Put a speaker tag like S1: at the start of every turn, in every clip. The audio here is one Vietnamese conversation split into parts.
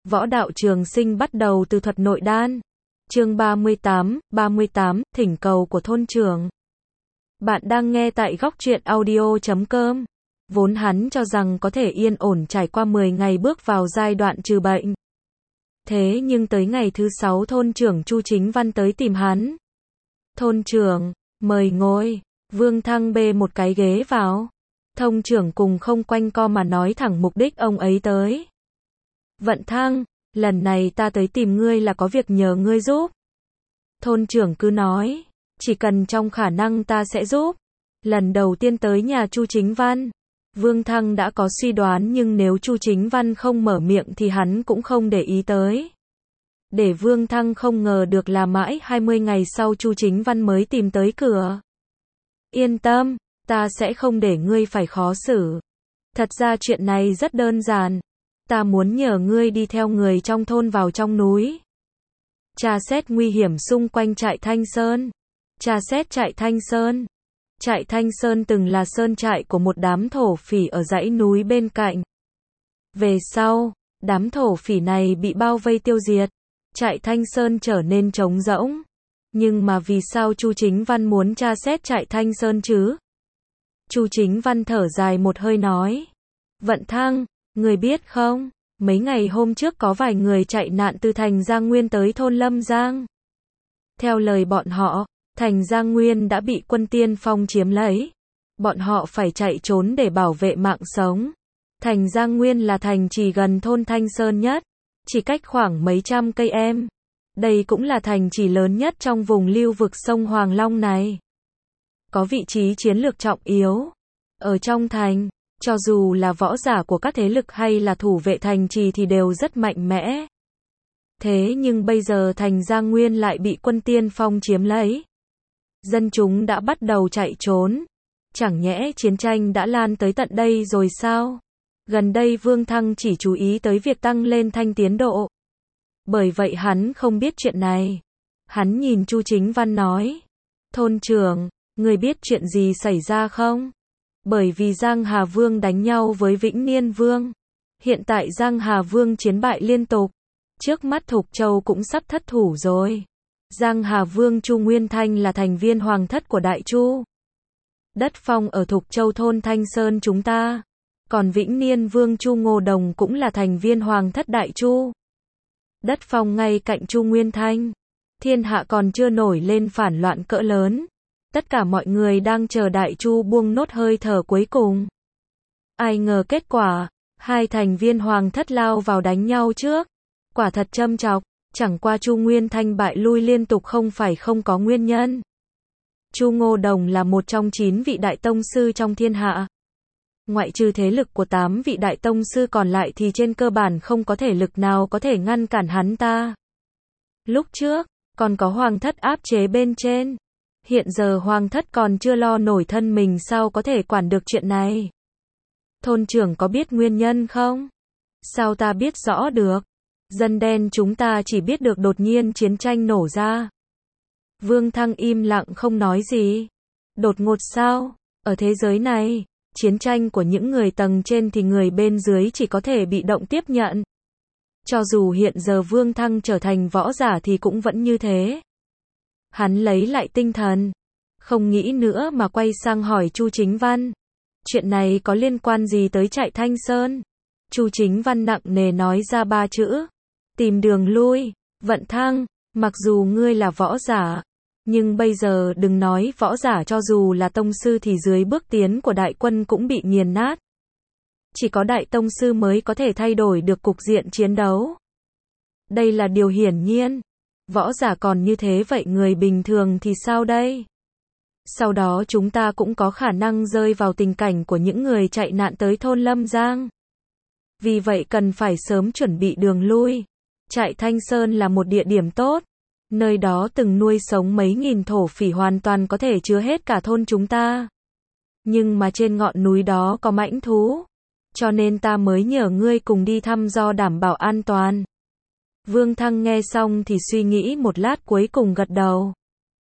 S1: Võ đạo trường sinh bắt đầu từ thuật nội đan. Chương 38, thỉnh cầu của thôn trưởng. Bạn đang nghe tại góc truyện audio.com. Vốn hắn cho rằng có thể yên ổn trải qua 10 ngày bước vào giai đoạn trừ bệnh. Thế nhưng tới ngày thứ 6 thôn trưởng Chu Chính Văn tới tìm hắn. Thôn trưởng, mời ngồi. Vương Thăng bê một cái ghế vào. Thôn trưởng cùng không quanh co mà nói thẳng mục đích ông ấy tới. Vận Thăng, lần này ta tới tìm ngươi là có việc nhờ ngươi giúp. Thôn trưởng cứ nói, chỉ cần trong khả năng ta sẽ giúp. Lần đầu tiên tới nhà Chu Chính Văn, Vương Thăng đã có suy đoán nhưng nếu Chu Chính Văn không mở miệng thì hắn cũng không để ý tới. Để Vương Thăng không ngờ được là mãi 20 ngày sau Chu Chính Văn mới tìm tới cửa. Yên tâm, ta sẽ không để ngươi phải khó xử. Thật ra chuyện này rất đơn giản. Ta muốn nhờ ngươi đi theo người trong thôn vào trong núi. Tra xét nguy hiểm xung quanh trại Thanh Sơn. Tra xét trại Thanh Sơn. Trại Thanh Sơn từng là sơn trại của một đám thổ phỉ ở dãy núi bên cạnh. Về sau, đám thổ phỉ này bị bao vây tiêu diệt. Trại Thanh Sơn trở nên trống rỗng. Nhưng mà vì sao Chu Chính Văn muốn tra xét trại Thanh Sơn chứ? Chu Chính Văn thở dài một hơi nói. Vận Thăng, người biết không, mấy ngày hôm trước có vài người chạy nạn từ thành Giang Nguyên tới thôn Lâm Giang. Theo lời bọn họ, thành Giang Nguyên đã bị quân tiên phong chiếm lấy. Bọn họ phải chạy trốn để bảo vệ mạng sống. Thành Giang Nguyên là thành chỉ gần thôn Thanh Sơn nhất, chỉ cách khoảng mấy trăm cây em. Đây cũng là thành chỉ lớn nhất trong vùng lưu vực sông Hoàng Long này. Có vị trí chiến lược trọng yếu. Ở trong thành, cho dù là võ giả của các thế lực hay là thủ vệ thành trì thì đều rất mạnh mẽ. Thế nhưng bây giờ thành Giang Nguyên lại bị quân tiên phong chiếm lấy. Dân chúng đã bắt đầu chạy trốn. Chẳng nhẽ chiến tranh đã lan tới tận đây rồi sao? Gần đây Vương Thăng chỉ chú ý tới việc tăng lên thanh tiến độ. Bởi vậy hắn không biết chuyện này. Hắn nhìn Chu Chính Văn nói. Thôn trưởng, người biết chuyện gì xảy ra không? Bởi vì Giang Hà Vương đánh nhau với Vĩnh Niên Vương. Hiện tại Giang Hà Vương chiến bại liên tục. Trước mắt Thục Châu cũng sắp thất thủ rồi. Giang Hà Vương Chu Nguyên Thanh là thành viên hoàng thất của Đại Chu. Đất phong ở Thục Châu thôn Thanh Sơn chúng ta. Còn Vĩnh Niên Vương Chu Ngô Đồng cũng là thành viên hoàng thất Đại Chu. Đất phong ngay cạnh Chu Nguyên Thanh. Thiên hạ còn chưa nổi lên phản loạn cỡ lớn. Tất cả mọi người đang chờ Đại Chu buông nốt hơi thở cuối cùng. Ai ngờ kết quả, hai thành viên hoàng thất lao vào đánh nhau trước. Quả thật châm chọc, chẳng qua Chu Nguyên Thanh bại lui liên tục không phải không có nguyên nhân. Chu Ngô Đồng là một trong 9 vị đại tông sư trong thiên hạ. Ngoại trừ thế lực của 8 vị đại tông sư còn lại thì trên cơ bản không có thể lực nào có thể ngăn cản hắn ta. Lúc trước, còn có hoàng thất áp chế bên trên. Hiện giờ hoàng thất còn chưa lo nổi thân mình sao có thể quản được chuyện này. Thôn trưởng có biết nguyên nhân không? Sao ta biết rõ được? Dân đen chúng ta chỉ biết được đột nhiên chiến tranh nổ ra. Vương Thăng im lặng không nói gì. Đột ngột sao? Ở thế giới này, chiến tranh của những người tầng trên thì người bên dưới chỉ có thể bị động tiếp nhận. Cho dù hiện giờ Vương Thăng trở thành võ giả thì cũng vẫn như thế. Hắn lấy lại tinh thần, không nghĩ nữa mà quay sang hỏi Chu Chính Văn. Chuyện này có liên quan gì tới trại Thanh Sơn? Chu Chính Văn nặng nề nói ra 3 chữ. Tìm đường lui. Vận Thăng, mặc dù ngươi là võ giả, nhưng bây giờ đừng nói võ giả, cho dù là tông sư thì dưới bước tiến của đại quân cũng bị nghiền nát. Chỉ có đại tông sư mới có thể thay đổi được cục diện chiến đấu. Đây là điều hiển nhiên. Võ giả còn như thế vậy người bình thường thì sao đây? Sau đó chúng ta cũng có khả năng rơi vào tình cảnh của những người chạy nạn tới thôn Lâm Giang. Vì vậy cần phải sớm chuẩn bị đường lui. Trại Thanh Sơn là một địa điểm tốt. Nơi đó từng nuôi sống mấy nghìn thổ phỉ, hoàn toàn có thể chứa hết cả thôn chúng ta. Nhưng mà trên ngọn núi đó có mãnh thú. Cho nên ta mới nhờ ngươi cùng đi thăm dò đảm bảo an toàn. Vương Thăng nghe xong thì suy nghĩ một lát cuối cùng gật đầu.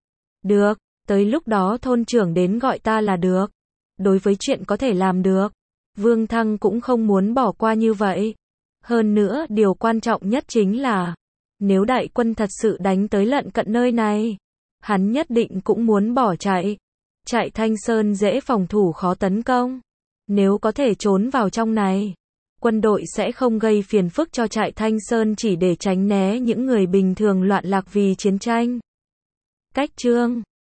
S1: Được, tới lúc đó thôn trưởng đến gọi ta là được. Đối với chuyện có thể làm được, Vương Thăng cũng không muốn bỏ qua như vậy. Hơn nữa, điều quan trọng nhất chính là, nếu đại quân thật sự đánh tới lận cận nơi này, hắn nhất định cũng muốn bỏ chạy. Trại Thanh Sơn dễ phòng thủ khó tấn công. Nếu có thể trốn vào trong này, quân đội sẽ không gây phiền phức cho trại Thanh Sơn chỉ để tránh né những người bình thường loạn lạc vì chiến tranh. Cách chương